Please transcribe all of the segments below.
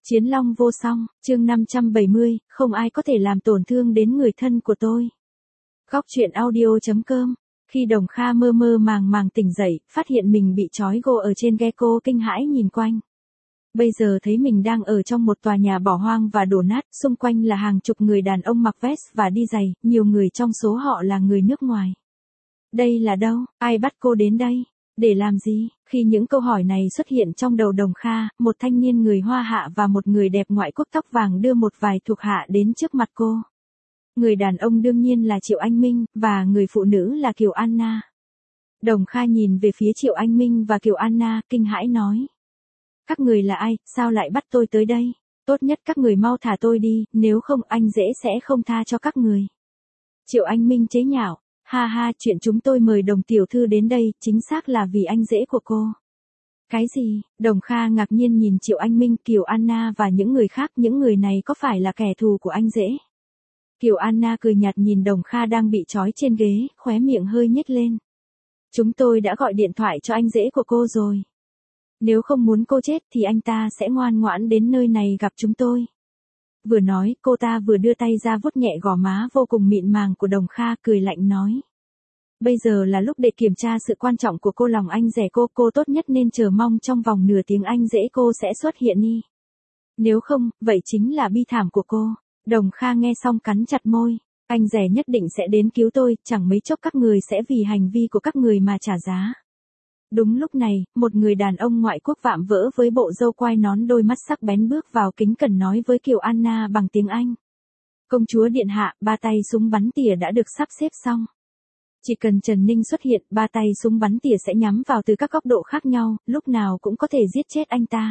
Chiến long vô song, chương 570, không ai có thể làm tổn thương đến người thân của tôi. Góc truyện audio.com. Khi Đồng Kha mơ mơ màng màng tỉnh dậy, phát hiện mình bị trói gô ở trên ghe, cô kinh hãi nhìn quanh. Bây giờ thấy mình đang ở trong một tòa nhà bỏ hoang và đổ nát, xung quanh là hàng chục người đàn ông mặc vest và đi giày, nhiều người trong số họ là người nước ngoài. Đây là đâu? Ai bắt cô đến đây? Để làm gì? Khi những câu hỏi này xuất hiện trong đầu Đồng Kha, một thanh niên người Hoa Hạ và một người đẹp ngoại quốc tóc vàng đưa một vài thuộc hạ đến trước mặt cô. Người đàn ông đương nhiên là Triệu Anh Minh, và người phụ nữ là Kiều Anna. Đồng Kha nhìn về phía Triệu Anh Minh và Kiều Anna, kinh hãi nói. Các người là ai, sao lại bắt tôi tới đây? Tốt nhất các người mau thả tôi đi, nếu không anh dễ sẽ không tha cho các người. Triệu Anh Minh chế nhạo. Ha ha, chuyện chúng tôi mời Đồng tiểu thư đến đây, chính xác là vì anh rể của cô. Cái gì? Đồng Kha ngạc nhiên nhìn Triệu Anh Minh, Kiều Anna và những người khác, những người này có phải là kẻ thù của anh rể? Kiều Anna cười nhạt nhìn Đồng Kha đang bị trói trên ghế, khóe miệng hơi nhếch lên. Chúng tôi đã gọi điện thoại cho anh rể của cô rồi. Nếu không muốn cô chết thì anh ta sẽ ngoan ngoãn đến nơi này gặp chúng tôi. Vừa nói, cô ta vừa đưa tay ra vuốt nhẹ gò má vô cùng mịn màng của Đồng Kha, cười lạnh nói. Bây giờ là lúc để kiểm tra sự quan trọng của cô, lòng anh rể cô tốt nhất nên chờ mong trong vòng nửa tiếng anh rể cô sẽ xuất hiện đi. Nếu không, vậy chính là bi thảm của cô. Đồng Kha nghe xong cắn chặt môi. Anh rể nhất định sẽ đến cứu tôi, chẳng mấy chốc các người sẽ vì hành vi của các người mà trả giá. Đúng lúc này, một người đàn ông ngoại quốc vạm vỡ với bộ râu quai nón, đôi mắt sắc bén bước vào, kính cẩn nói với Kiều Anna bằng tiếng Anh. Công chúa điện hạ, 3 tay súng bắn tỉa đã được sắp xếp xong. Chỉ cần Trần Ninh xuất hiện, 3 tay súng bắn tỉa sẽ nhắm vào từ các góc độ khác nhau, lúc nào cũng có thể giết chết anh ta.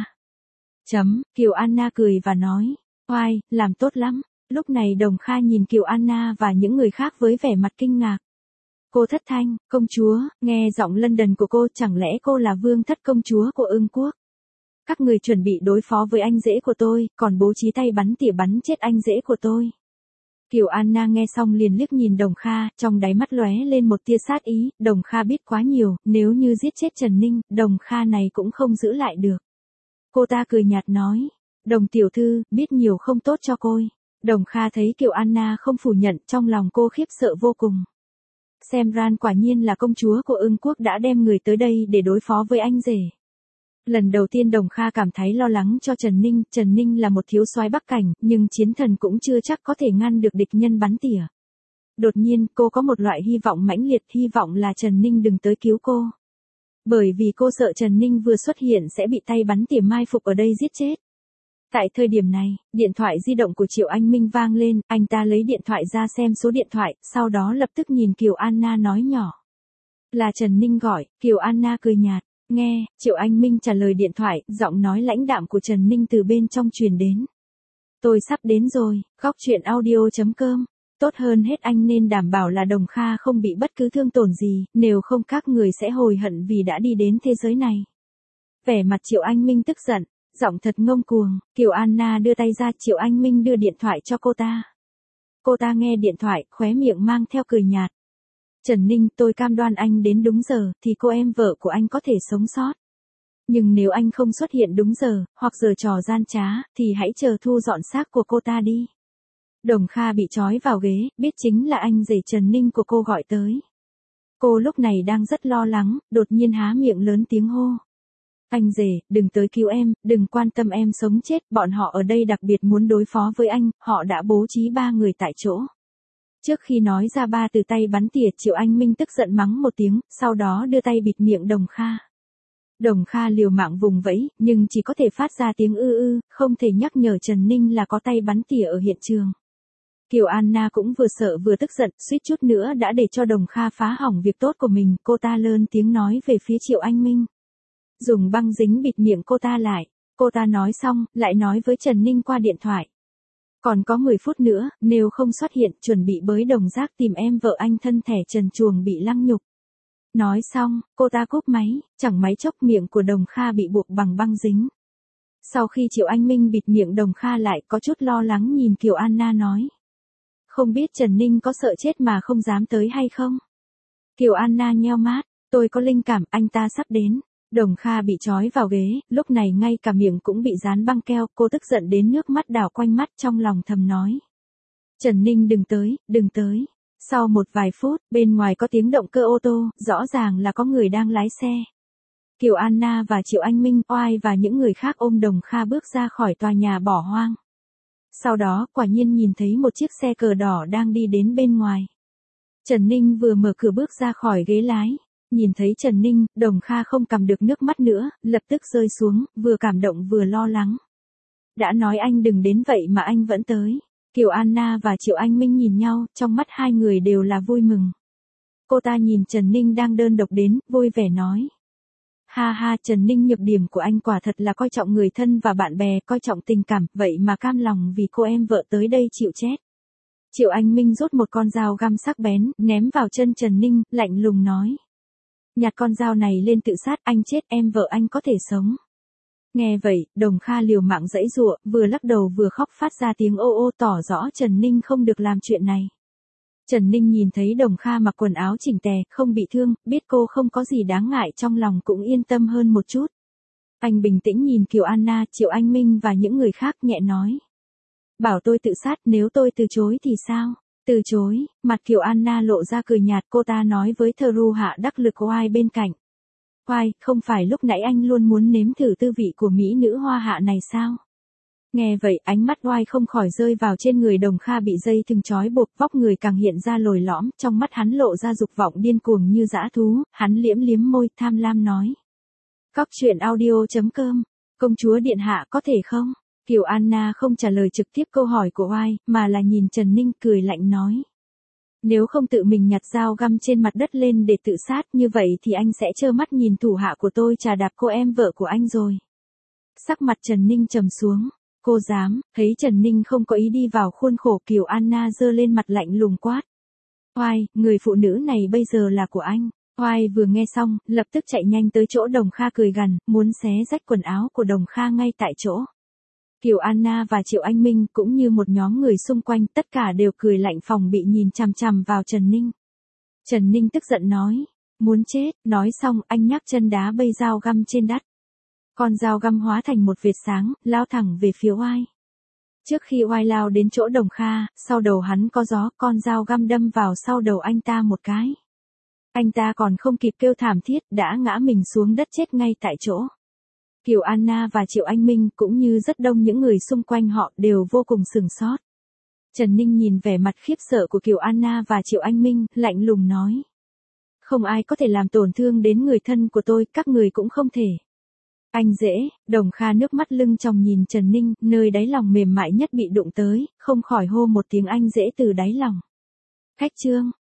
Kiều Anna cười và nói. Oai, làm tốt lắm. Lúc này Đồng Kha nhìn Kiều Anna và những người khác với vẻ mặt kinh ngạc. Cô thất thanh, công chúa, nghe giọng London của cô, chẳng lẽ cô là vương thất công chúa của Ưng quốc? Các người chuẩn bị đối phó với anh rể của tôi, còn bố trí tay bắn tỉa bắn chết anh rể của tôi. Kiều Anna nghe xong liền liếc nhìn Đồng Kha, trong đáy mắt lóe lên một tia sát ý. Đồng Kha biết quá nhiều, nếu như giết chết Trần Ninh, Đồng Kha này cũng không giữ lại được. Cô ta cười nhạt nói, Đồng tiểu thư, biết nhiều không tốt cho cô. Đồng Kha thấy Kiều Anna không phủ nhận, trong lòng cô khiếp sợ vô cùng. Xem ran quả nhiên là công chúa của Ưng quốc đã đem người tới đây để đối phó với anh rể. Lần đầu tiên Đồng Kha cảm thấy lo lắng cho Trần Ninh là một thiếu soái Bắc Cảnh, nhưng chiến thần cũng chưa chắc có thể ngăn được địch nhân bắn tỉa. Đột nhiên, cô có một loại hy vọng mãnh liệt, hy vọng là Trần Ninh đừng tới cứu cô. Bởi vì cô sợ Trần Ninh vừa xuất hiện sẽ bị tay bắn tỉa mai phục ở đây giết chết. Tại thời điểm này, điện thoại di động của Triệu Anh Minh vang lên, anh ta lấy điện thoại ra xem số điện thoại, sau đó lập tức nhìn Kiều Anna nói nhỏ. Là Trần Ninh gọi. Kiều Anna cười nhạt. Nghe, Triệu Anh Minh trả lời điện thoại, giọng nói lãnh đạm của Trần Ninh từ bên trong truyền đến. Tôi sắp đến rồi. Góc truyện audio.com. Tốt hơn hết anh nên đảm bảo là Đồng Kha không bị bất cứ thương tổn gì, nếu không các người sẽ hối hận vì đã đi đến thế giới này. Vẻ mặt Triệu Anh Minh tức giận. Giọng thật ngông cuồng. Kiều Anna đưa tay ra, Triệu Anh Minh đưa điện thoại cho cô ta. Cô ta nghe điện thoại, khóe miệng mang theo cười nhạt. Trần Ninh, tôi cam đoan anh đến đúng giờ, thì cô em vợ của anh có thể sống sót. Nhưng nếu anh không xuất hiện đúng giờ, hoặc giờ trò gian trá, thì hãy chờ thu dọn xác của cô ta đi. Đồng Kha bị trói vào ghế, biết chính là anh rể Trần Ninh của cô gọi tới. Cô lúc này đang rất lo lắng, đột nhiên há miệng lớn tiếng hô. Anh rể, đừng tới cứu em, đừng quan tâm em sống chết, bọn họ ở đây đặc biệt muốn đối phó với anh, họ đã bố trí 3 người tại chỗ. Trước khi nói ra 3 từ tay bắn tỉa, Triệu Anh Minh tức giận mắng một tiếng, sau đó đưa tay bịt miệng Đồng Kha. Đồng Kha liều mạng vùng vẫy, nhưng chỉ có thể phát ra tiếng ư, không thể nhắc nhở Trần Ninh là có tay bắn tỉa ở hiện trường. Kiều Anna cũng vừa sợ vừa tức giận, suýt chút nữa đã để cho Đồng Kha phá hỏng việc tốt của mình, cô ta lớn tiếng nói về phía Triệu Anh Minh. Dùng băng dính bịt miệng cô ta lại. Cô ta nói xong, lại nói với Trần Ninh qua điện thoại. Còn có 10 phút nữa, nếu không xuất hiện, chuẩn bị bới đồng rác tìm em vợ anh, thân thể trần truồng bị lăng nhục. Nói xong, cô ta cúp máy, chẳng mấy chốc miệng của Đồng Kha bị buộc bằng băng dính. Sau khi Triệu Anh Minh bịt miệng Đồng Kha lại, có chút lo lắng nhìn Kiều Anna nói. Không biết Trần Ninh có sợ chết mà không dám tới hay không? Kiều Anna nheo mắt, tôi có linh cảm anh ta sắp đến. Đồng Kha bị trói vào ghế, lúc này ngay cả miệng cũng bị dán băng keo, cô tức giận đến nước mắt đảo quanh mắt trong lòng thầm nói. Trần Ninh đừng tới, đừng tới. Sau một vài phút, bên ngoài có tiếng động cơ ô tô, rõ ràng là có người đang lái xe. Kiều Anna và Triệu Anh Minh, Oai và những người khác ôm Đồng Kha bước ra khỏi tòa nhà bỏ hoang. Sau đó, quả nhiên nhìn thấy một chiếc xe cờ đỏ đang đi đến bên ngoài. Trần Ninh vừa mở cửa bước ra khỏi ghế lái. Nhìn thấy Trần Ninh, Đồng Kha không cầm được nước mắt nữa, lập tức rơi xuống, vừa cảm động vừa lo lắng. Đã nói anh đừng đến vậy mà anh vẫn tới. Kiều Anna và Triệu Anh Minh nhìn nhau, trong mắt hai người đều là vui mừng. Cô ta nhìn Trần Ninh đang đơn độc đến, vui vẻ nói. Ha ha, Trần Ninh, nhược điểm của anh quả thật là coi trọng người thân và bạn bè, coi trọng tình cảm, vậy mà cam lòng vì cô em vợ tới đây chịu chết. Triệu Anh Minh rút một con dao găm sắc bén, ném vào chân Trần Ninh, lạnh lùng nói. Nhặt con dao này lên tự sát, anh chết, em vợ anh có thể sống. Nghe vậy, Đồng Kha liều mạng giãy giụa, vừa lắc đầu vừa khóc phát ra tiếng ô ô tỏ rõ Trần Ninh không được làm chuyện này. Trần Ninh nhìn thấy Đồng Kha mặc quần áo chỉnh tề, không bị thương, biết cô không có gì đáng ngại trong lòng cũng yên tâm hơn một chút. Anh bình tĩnh nhìn Kiều Anna, Triệu Anh Minh và những người khác nhẹ nói. Bảo tôi tự sát, nếu tôi từ chối thì sao? Từ chối, mặt Kiều Anna lộ ra cười nhạt, cô ta nói với Thru hạ đắc lực Oai bên cạnh. Oai, không phải lúc nãy anh luôn muốn nếm thử tư vị của mỹ nữ hoa hạ này sao? Nghe vậy, ánh mắt Oai không khỏi rơi vào trên người Đồng Kha bị dây thừng trói buộc, vóc người càng hiện ra lồi lõm, trong mắt hắn lộ ra dục vọng điên cuồng như dã thú, hắn liếm liếm môi, tham lam nói. Cóc truyện audio.com, công chúa điện hạ có thể không? Kiều Anna không trả lời trực tiếp câu hỏi của Oai, mà là nhìn Trần Ninh cười lạnh nói. Nếu không tự mình nhặt dao găm trên mặt đất lên để tự sát như vậy thì anh sẽ trơ mắt nhìn thủ hạ của tôi trà đạp cô em vợ của anh rồi. Sắc mặt Trần Ninh trầm xuống. Cô dám, thấy Trần Ninh không có ý đi vào khuôn khổ, Kiều Anna giơ lên mặt lạnh lùng quát. Oai, người phụ nữ này bây giờ là của anh. Oai vừa nghe xong, lập tức chạy nhanh tới chỗ Đồng Kha cười gằn, muốn xé rách quần áo của Đồng Kha ngay tại chỗ. Kiều Anna và Triệu Anh Minh cũng như một nhóm người xung quanh tất cả đều cười lạnh phòng bị nhìn chằm chằm vào Trần Ninh. Trần Ninh tức giận nói, muốn chết, nói xong anh nhắc chân đá bây dao găm trên đất. Con dao găm hóa thành một vệt sáng, lao thẳng về phía Oai. Trước khi Oai lao đến chỗ Đồng Kha, sau đầu hắn có gió, con dao găm đâm vào sau đầu anh ta một cái. Anh ta còn không kịp kêu thảm thiết, đã ngã mình xuống đất chết ngay tại chỗ. Kiều Anna và Triệu Anh Minh cũng như rất đông những người xung quanh họ đều vô cùng sửng sốt. Trần Ninh nhìn vẻ mặt khiếp sợ của Kiều Anna và Triệu Anh Minh, lạnh lùng nói. Không ai có thể làm tổn thương đến người thân của tôi, các người cũng không thể. Anh dễ, Đồng Kha nước mắt lưng tròng nhìn Trần Ninh, nơi đáy lòng mềm mại nhất bị đụng tới, không khỏi hô một tiếng anh dễ từ đáy lòng. Khách chương.